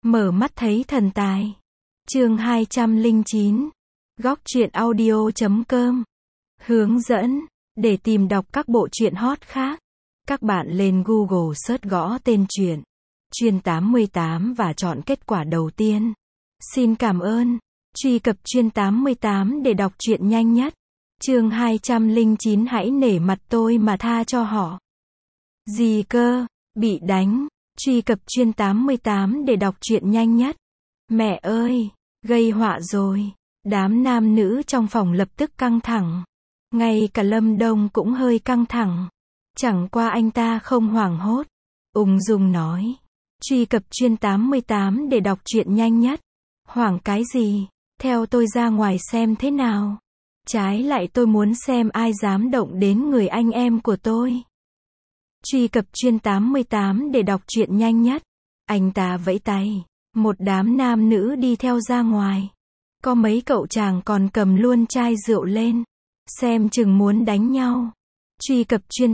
Mở mắt thấy thần tài. Chương 209. Góc truyện audio.com. Hướng dẫn. Để tìm đọc các bộ truyện hot khác, các bạn lên Google search gõ tên truyện Chuyên 88 và chọn kết quả đầu tiên. Xin cảm ơn. Truy cập Chuyên 88 để đọc truyện nhanh nhất. Chương 209. Hãy nể mặt tôi mà tha cho họ. Gì cơ? Bị đánh. Truy cập Chuyên 88 để đọc truyện nhanh nhất. Mẹ ơi, gây họa rồi. Đám nam nữ trong phòng lập tức căng thẳng. Ngay cả Lâm Đông cũng hơi căng thẳng. Chẳng qua anh ta không hoảng hốt, ung dung nói. Truy cập Chuyên 88 để đọc truyện nhanh nhất. Hoảng cái gì? Theo tôi ra ngoài xem thế nào. Trái lại tôi muốn xem ai dám động đến người anh em của tôi. Truy cập Chuyên 88 để đọc truyện nhanh nhất. Anh ta vẫy tay. Một đám nam nữ đi theo ra ngoài. Có mấy cậu chàng còn cầm luôn chai rượu lên. Xem chừng muốn đánh nhau. Truy cập Chuyên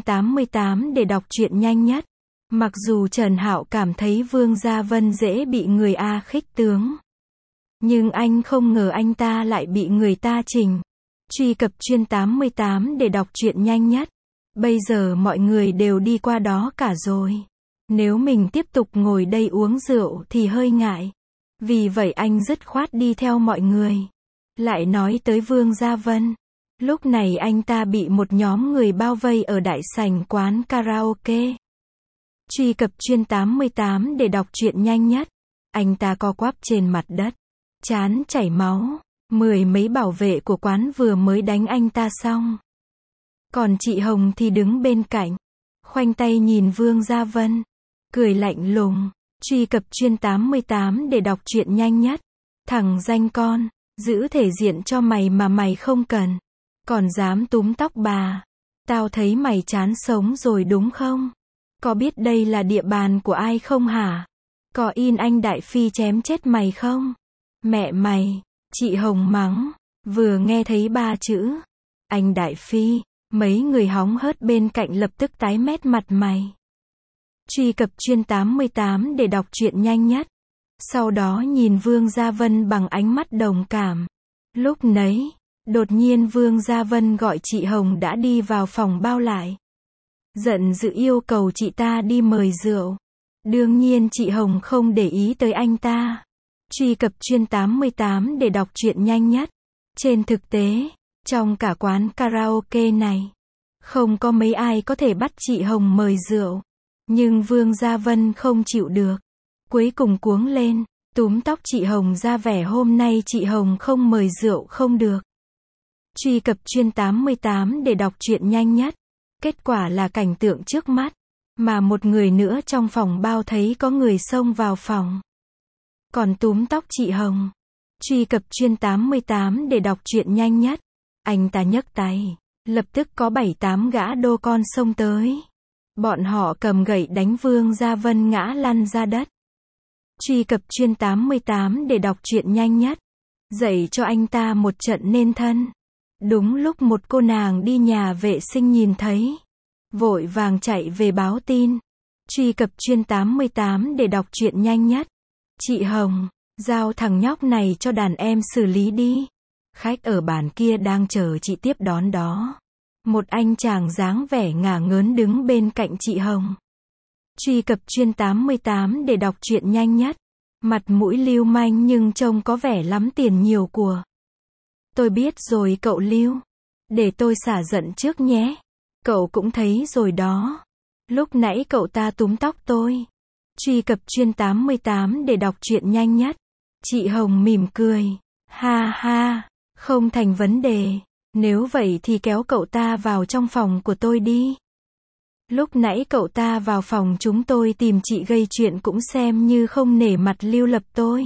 88 để đọc truyện nhanh nhất. Mặc dù Trần Hạo cảm thấy Vương Gia Vân dễ bị người A khích tướng, nhưng anh không ngờ anh ta lại bị người ta chỉnh. Truy cập Chuyên 88 để đọc truyện nhanh nhất. Bây giờ mọi người đều đi qua đó cả rồi. Nếu mình tiếp tục ngồi đây uống rượu thì hơi ngại. Vì vậy anh dứt khoát đi theo mọi người. Lại nói tới Vương Gia Vân. Lúc này anh ta bị một nhóm người bao vây ở đại sảnh quán karaoke. Truy cập Chuyên 88 để đọc truyện nhanh nhất. Anh ta co quắp trên mặt đất, trán chảy máu. Mười mấy bảo vệ của quán vừa mới đánh anh ta xong. Còn chị Hồng thì đứng bên cạnh, khoanh tay nhìn Vương Gia Vân, cười lạnh lùng. Truy cập Chuyên 88 để đọc truyện nhanh nhất. Thằng danh con, giữ thể diện cho mày mà mày không cần. Còn dám túm tóc bà. Tao thấy mày chán sống rồi đúng không? Có biết đây là địa bàn của ai không hả? Có in anh Đại Phi chém chết mày không? Mẹ mày, chị Hồng mắng. Vừa nghe thấy ba chữ anh Đại Phi, mấy người hóng hớt bên cạnh lập tức tái mét mặt mày. Truy cập Chuyên 88 để đọc truyện nhanh nhất. Sau đó nhìn Vương Gia Vân bằng ánh mắt đồng cảm. Lúc nấy, đột nhiên Vương Gia Vân gọi chị Hồng đã đi vào phòng bao lại. Giận dữ yêu cầu chị ta đi mời rượu. Đương nhiên chị Hồng không để ý tới anh ta. Truy cập Chuyên 88 để đọc truyện nhanh nhất. Trên thực tế, trong cả quán karaoke này, không có mấy ai có thể bắt chị Hồng mời rượu. Nhưng Vương Gia Vân không chịu được. Cuối cùng cuống lên, túm tóc chị Hồng ra vẻ hôm nay chị Hồng không mời rượu không được. Truy cập Chuyên 88 để đọc truyện nhanh nhất. Kết quả là cảnh tượng trước mắt. Mà một người nữa trong phòng bao thấy có người xông vào phòng, còn túm tóc chị Hồng. Truy cập Chuyên 88 để đọc truyện nhanh nhất. Anh ta nhấc tay. Lập tức có 7-8 gã đô con xông tới. Bọn họ cầm gậy đánh Vương Gia Vân ngã lăn ra đất. Truy cập Chuyên 88 để đọc truyện nhanh nhất. Dạy cho anh ta một trận nên thân. Đúng lúc một cô nàng đi nhà vệ sinh nhìn thấy, vội vàng chạy về báo tin. Truy cập Chuyên 88 để đọc truyện nhanh nhất. Chị Hồng, giao thằng nhóc này cho đàn em xử lý đi. Khách ở bàn kia đang chờ chị tiếp đón đó. Một anh chàng dáng vẻ ngả ngớn đứng bên cạnh chị Hồng. Truy cập Chuyên 88 để đọc truyện nhanh nhất. Mặt mũi lưu manh nhưng trông có vẻ lắm tiền nhiều của. Tôi biết rồi cậu Lưu. Để tôi xả giận trước nhé. Cậu cũng thấy rồi đó. Lúc nãy cậu ta túm tóc tôi. Truy cập Chuyên 88 để đọc truyện nhanh nhất. Chị Hồng mỉm cười. Ha ha, không thành vấn đề. Nếu vậy thì kéo cậu ta vào trong phòng của tôi đi. Lúc nãy cậu ta vào phòng chúng tôi tìm chị gây chuyện cũng xem như không nể mặt Lưu Lập tôi.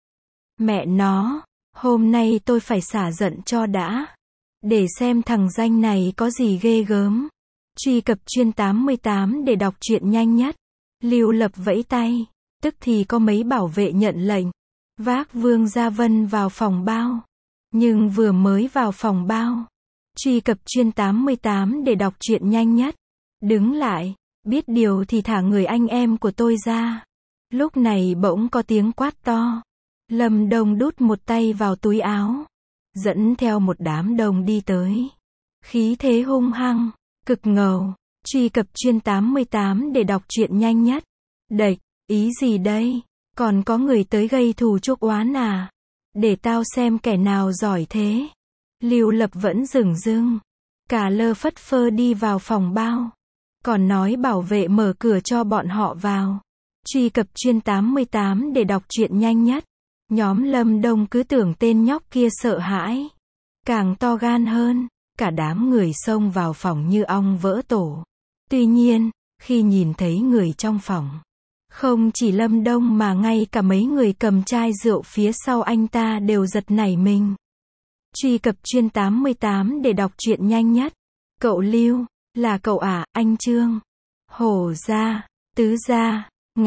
Mẹ nó, hôm nay tôi phải xả giận cho đã. Để xem thằng danh này có gì ghê gớm. Truy cập Chuyên 88 để đọc truyện nhanh nhất. Lưu Lập vẫy tay. Tức thì có mấy bảo vệ nhận lệnh, vác Vương Gia Vân vào phòng bao. Nhưng vừa mới vào phòng bao, truy cập Chuyên 88 để đọc truyện nhanh nhất. Đứng lại, biết điều thì thả người anh em của tôi ra. Lúc này bỗng có tiếng quát to. Lâm Đông đút một tay vào túi áo, dẫn theo một đám đông đi tới. Khí thế hung hăng, cực ngầu. Truy cập chuyên 88 để đọc truyện nhanh nhất. Đệch, ý gì đây? Còn có người tới gây thù chuốc oán à? Để tao xem kẻ nào giỏi thế. Lưu Lập vẫn dửng dưng, cả lơ phất phơ đi vào phòng bao, còn nói bảo vệ mở cửa cho bọn họ vào. Truy cập chuyên 88 để đọc truyện nhanh nhất. Nhóm Lâm Đông cứ tưởng tên nhóc kia sợ hãi, càng to gan hơn, cả đám người xông vào phòng như ong vỡ tổ. Tuy nhiên, khi nhìn thấy người trong phòng, không chỉ Lâm Đông mà ngay cả mấy người cầm chai rượu phía sau anh ta đều giật nảy mình. Truy cập chuyên 88 để đọc truyện nhanh nhất. Cậu Lưu, là cậu à, anh Trương? Hổ gia, tứ gia,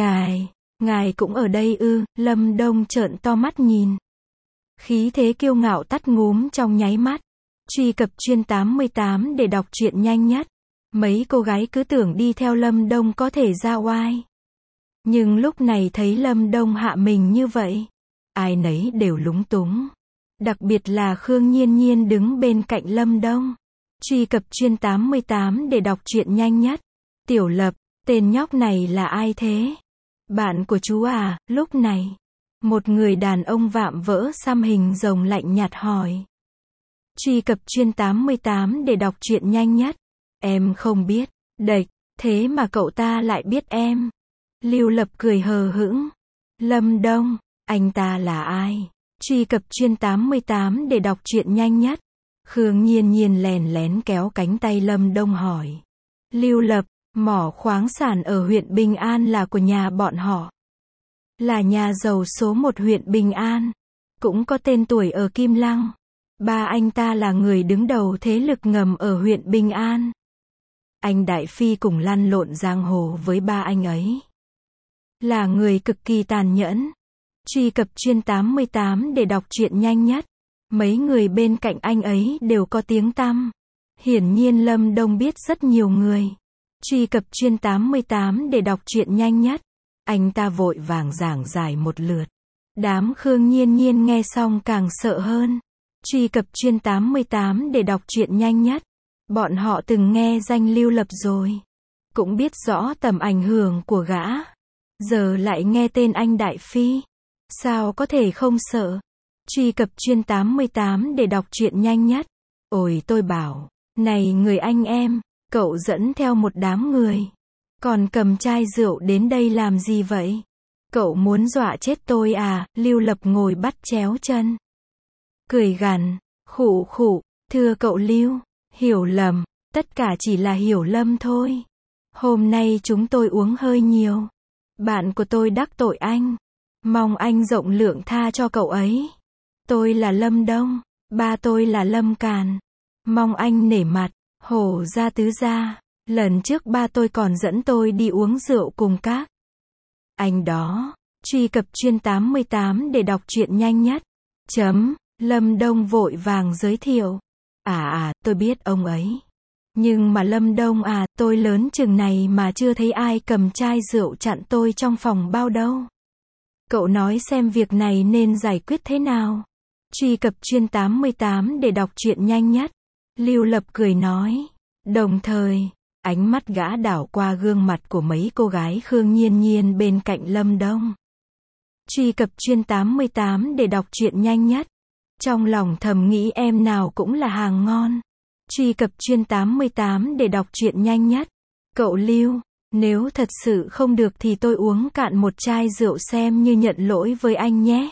ngài cũng ở đây ư? Lâm Đông trợn to mắt nhìn. Khí thế kiêu ngạo tắt ngúm trong nháy mắt. Truy cập chuyên 88 để đọc truyện nhanh nhất. Mấy cô gái cứ tưởng đi theo Lâm Đông có thể ra oai. Nhưng lúc này thấy Lâm Đông hạ mình như vậy, ai nấy đều lúng túng. Đặc biệt là Khương Nhiên Nhiên đứng bên cạnh Lâm Đông. Truy cập chuyên 88 để đọc truyện nhanh nhất. Tiểu Lập, tên nhóc này là ai thế? Bạn của chú à? Lúc này, một người đàn ông vạm vỡ xăm hình rồng lạnh nhạt hỏi. Truy cập chuyên 88 để đọc truyện nhanh nhất. Em không biết. Đệch, thế mà cậu ta lại biết em. Lưu Lập cười hờ hững. Lâm Đông, anh ta là ai? Truy cập chuyên 88 để đọc truyện nhanh nhất. Khương Nhiên Nhiên lén lén kéo cánh tay Lâm Đông hỏi. Lưu Lập, mỏ khoáng sản ở huyện Bình An là của nhà bọn họ. Là nhà giàu số 1 huyện Bình An. Cũng có tên tuổi ở Kim Lăng. Ba anh ta là người đứng đầu thế lực ngầm ở huyện Bình An. Anh Đại Phi cùng lăn lộn giang hồ với ba anh ấy. Là người cực kỳ tàn nhẫn. Truy cập chuyên 88 để đọc truyện nhanh nhất. Mấy người bên cạnh anh ấy đều có tiếng tăm. Hiển nhiên Lâm Đông biết rất nhiều người. Truy cập chuyên 88 để đọc truyện nhanh nhất. Anh ta vội vàng giảng giải một lượt. Đám Khương Nhiên Nhiên nghe xong càng sợ hơn. Truy cập chuyên 88 để đọc truyện nhanh nhất. Bọn họ từng nghe danh Lưu Lập rồi, cũng biết rõ tầm ảnh hưởng của gã. Giờ lại nghe tên anh Đại Phi, sao có thể không sợ. Truy cập chuyên 88 để đọc truyện nhanh nhất. Ôi tôi bảo, này người anh em, cậu dẫn theo một đám người, còn cầm chai rượu đến đây làm gì vậy? Cậu muốn dọa chết tôi à? Lưu Lập ngồi bắt chéo chân, cười gằn, khụ khụ, thưa cậu Lưu, hiểu lầm, tất cả chỉ là hiểu lầm thôi. Hôm nay chúng tôi uống hơi nhiều. Bạn của tôi đắc tội anh, mong anh rộng lượng tha cho cậu ấy. Tôi là Lâm Đông, ba tôi là Lâm Càn. Mong anh nể mặt. Hổ gia tứ gia, lần trước ba tôi còn dẫn tôi đi uống rượu cùng các anh đó. Truy cập chuyên 88 để đọc truyện nhanh nhất. Lâm Đông vội vàng giới thiệu. Tôi biết ông ấy. Nhưng mà Lâm Đông à, tôi lớn chừng này mà chưa thấy ai cầm chai rượu chặn tôi trong phòng bao đâu. Cậu nói xem việc này nên giải quyết thế nào? Truy cập chuyên 88 để đọc truyện nhanh nhất. Lưu Lập cười nói. Đồng thời, ánh mắt gã đảo qua gương mặt của mấy cô gái Khương Nhiên Nhiên bên cạnh Lâm Đông. Truy cập chuyên 88 để đọc truyện nhanh nhất. Trong lòng thầm nghĩ em nào cũng là hàng ngon. Truy cập chuyên 88 để đọc truyện nhanh nhất. Cậu Lưu, nếu thật sự không được thì tôi uống cạn một chai rượu xem như nhận lỗi với anh nhé.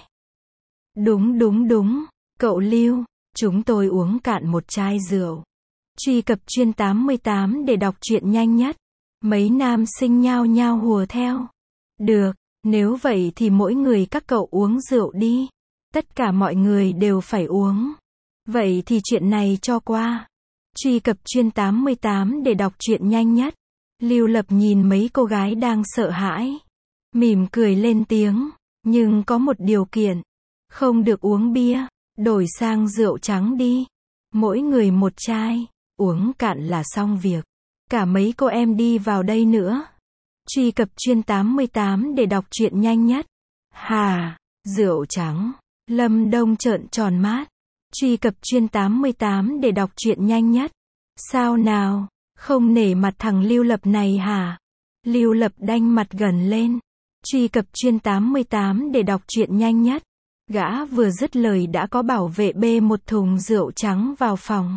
Đúng, cậu Lưu, chúng tôi uống cạn một chai rượu. Truy cập chuyên 88 để đọc truyện nhanh nhất. Mấy nam sinh nhao nhao hùa theo. Được, nếu vậy thì mỗi người các cậu uống rượu đi. Tất cả mọi người đều phải uống. Vậy thì chuyện này cho qua. Truy cập chuyên 88 để đọc truyện nhanh nhất. Lưu Lập nhìn mấy cô gái đang sợ hãi, mỉm cười lên tiếng. Nhưng có một điều kiện. Không được uống bia. Đổi sang rượu trắng đi. Mỗi người một chai. Uống cạn là xong việc. Cả mấy cô em đi vào đây nữa. Truy cập chuyên 88 để đọc truyện nhanh nhất. Hà, rượu trắng. Lâm Đông trợn tròn mắt. Truy cập chuyên 88 để đọc truyện nhanh nhất. Sao nào, không nể mặt thằng Lưu Lập này hả? Lưu Lập đanh mặt gần lên. Truy cập chuyên 88 để đọc truyện nhanh nhất. Gã vừa dứt lời đã có bảo vệ bê một thùng rượu trắng vào phòng.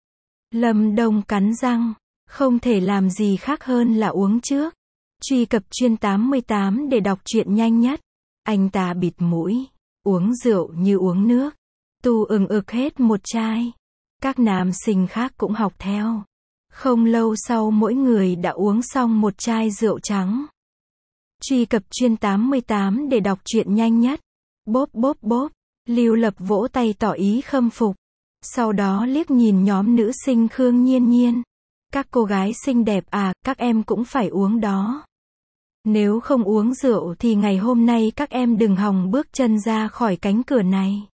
Lâm Đông cắn răng, không thể làm gì khác hơn là uống trước. Truy cập chuyên 88 để đọc truyện nhanh nhất. Anh ta bịt mũi, uống rượu như uống nước. Tu ực hết một chai. Các nam sinh khác cũng học theo. Không lâu sau mỗi người đã uống xong một chai rượu trắng. Truy cập chuyên 88 để đọc truyện nhanh nhất. Bốp bốp bốp. Lưu Lập vỗ tay tỏ ý khâm phục. Sau đó liếc nhìn nhóm nữ sinh Khương Nhiên Nhiên. Các cô gái xinh đẹp à, các em cũng phải uống đó. Nếu không uống rượu thì ngày hôm nay các em đừng hòng bước chân ra khỏi cánh cửa này.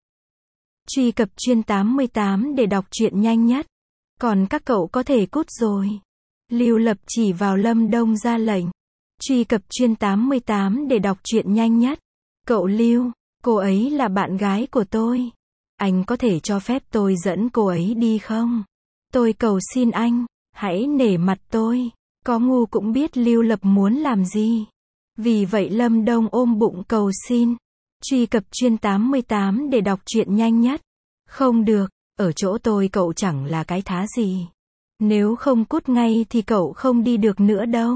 Truy cập chuyên 88 để đọc truyện nhanh nhất. Còn các cậu có thể cút rồi. Lưu Lập chỉ vào Lâm Đông ra lệnh. Truy cập chuyên 88 để đọc truyện nhanh nhất. Cậu Lưu, cô ấy là bạn gái của tôi. Anh có thể cho phép tôi dẫn cô ấy đi không? Tôi cầu xin anh, hãy nể mặt tôi. Có ngu cũng biết Lưu Lập muốn làm gì. Vì vậy Lâm Đông ôm bụng cầu xin. Truy cập chuyên 88 để đọc truyện nhanh nhất. Không được, ở chỗ tôi cậu chẳng là cái thá gì. Nếu không cút ngay thì cậu không đi được nữa đâu.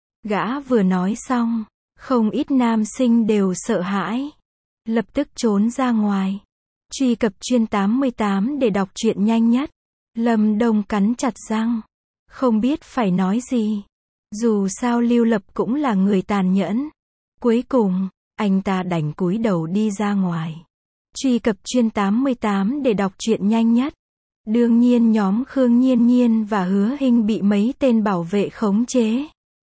Gã vừa nói xong, không ít nam sinh đều sợ hãi. Lập tức trốn ra ngoài. Truy cập chuyên 88 để đọc truyện nhanh nhất. Lâm Đông cắn chặt răng. Không biết phải nói gì. Dù sao Lưu Lập cũng là người tàn nhẫn. Cuối cùng, anh ta đành cúi đầu đi ra ngoài. Truy cập chuyên 88 để đọc truyện nhanh nhất. Đương nhiên nhóm Khương Nhiên Nhiên và Hứa Hinh bị mấy tên bảo vệ khống chế.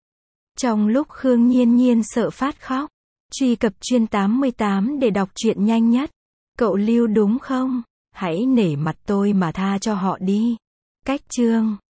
Trong lúc Khương Nhiên Nhiên sợ phát khóc. Truy cập chuyên 88 để đọc truyện nhanh nhất. Cậu Lưu đúng không? Hãy nể mặt tôi mà tha cho họ đi. Cách chương